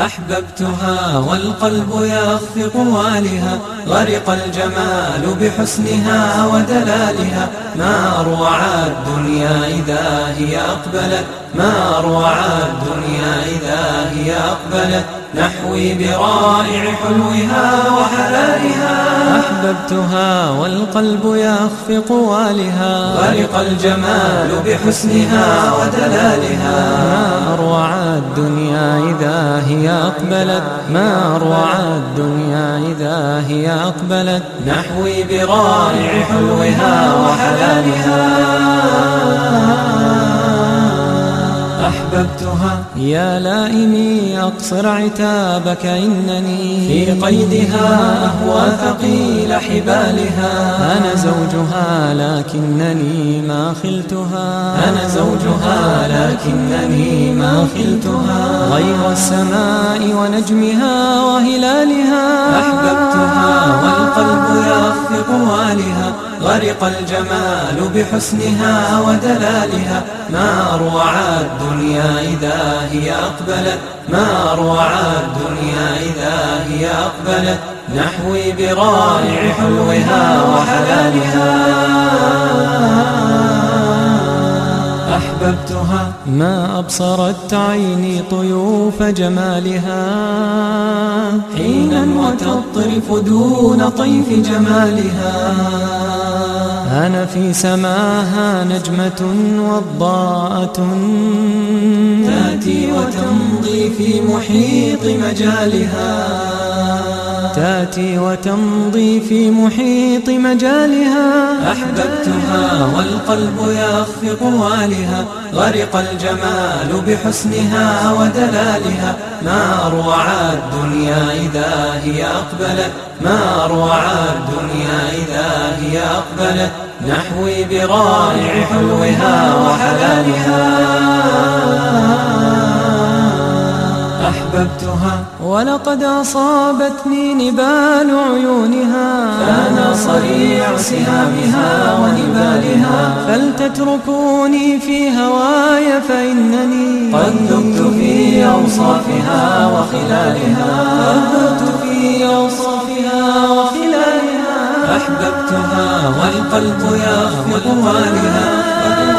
أحببتها والقلب يخفق والها، غرق الجمال بحسنها ودلالها. ما أروع الدنيا إذا هي أقبلت، ما أروع الدنيا إذا هي أقبلت، نحوي برائع حلوها وحلالها. أحببتها والقلب يخفق والها، غرق الجمال بحسنها ودلالها. ما أروع الدنيا إذا هي أقبلت، ما أروع الدنيا إذا هي أقبلت، نحوي برائع حلوها وحلالها. أحببتها يا لائمي أقصر عتابك، إنني في قيدها أهوى ثقيل حبالها. أنا زوجها لكنني ما خلتها، أنا زوجها لكنني ما خلتها، غير السماء ونجمها وهلالها. أحببتها والقلب يخفق والها، غرق الجمال بحسنها ودلالها. ما أروع الدنيا إذا هي أقبلت، ما أروع الدنيا إذا هي أقبلت، نحوي برائع حلوها وحلالها. أحببتها ما أبصرت عيني طيوف جمالها، حينا وتطرف دون طيف جمالها. أنا في سماها نجمة وضاءة، تأتي وتمضي في محيط مجالها، تأتي وتمضي في محيط مجالها. أحببتها والقلب يخفق والها، غرق الجمال بحسنها ودلالها. ما أروع الدنيا إذا هي أقبلت، ما أروع الدنيا إذا هي أقبلت، نحوي برائع حلوها وحلالها. أحببتها ولقد أصابتني نبال عيونها، فأنا صريع سهامها ونبالها. فلتتركوني في هواي فإنني قد ذبت في أوصافها وخلالها، قد ذبت في أوصافها وخلالها. أحببتها والقلب يخفق والها،